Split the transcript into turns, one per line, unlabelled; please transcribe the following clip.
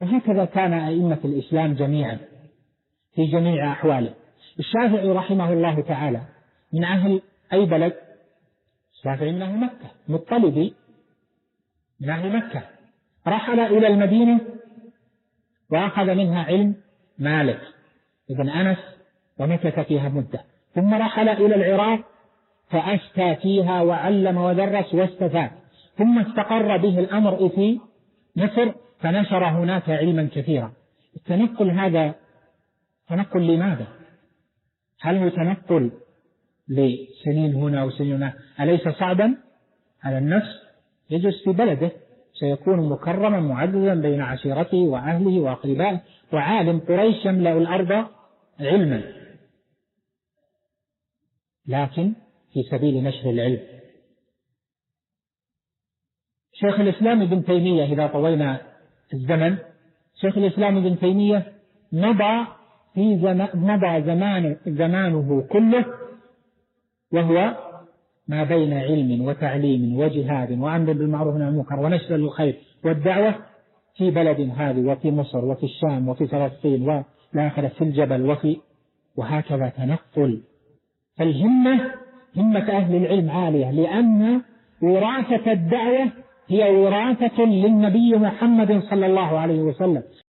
وهكذا كان أئمة الإسلام جميعا في جميع أحواله. الشافعي رحمه الله تعالى من أهل أي بلد؟ الشافعي من أهل مكة، مطلبي من أهل مكة، رحل إلى المدينة وأخذ منها علم مالك ابن أنس ومكث فيها مدة، ثم رحل إلى العراق فأفتى فيها وعلم ودرس واستفاد، ثم استقر به الأمر في مصر فنشر هناك علما كثيرا. التنقل هذا تنقل لماذا؟ هل هو تنقل لسنين هنا وسنين هنا؟ أليس صعبا على النفس؟ يجلس في بلده سيكون مكرما معززا بين عشيرته وأهله وأقربائه، وعالم قريش يملأ الأرض علما، لكن في سبيل نشر العلم. شيخ الإسلام ابن تيمية، إذا طوينا الزمن، شيخ الإسلام ابن تيمية مضى زمانه كله وهو ما بين علم وتعليم وجهاد وأمر بالمعروف والنهي عن المنكر ونشر الخير والدعوة في بلد هذه وفي مصر وفي الشام وفي فلسطين والآخرة في الجبل وهكذا تنقل. فالهمة همة أهل العلم عالية، لأن وراثة الدعوة هي وراثة للنبي محمد صلى الله عليه وسلم.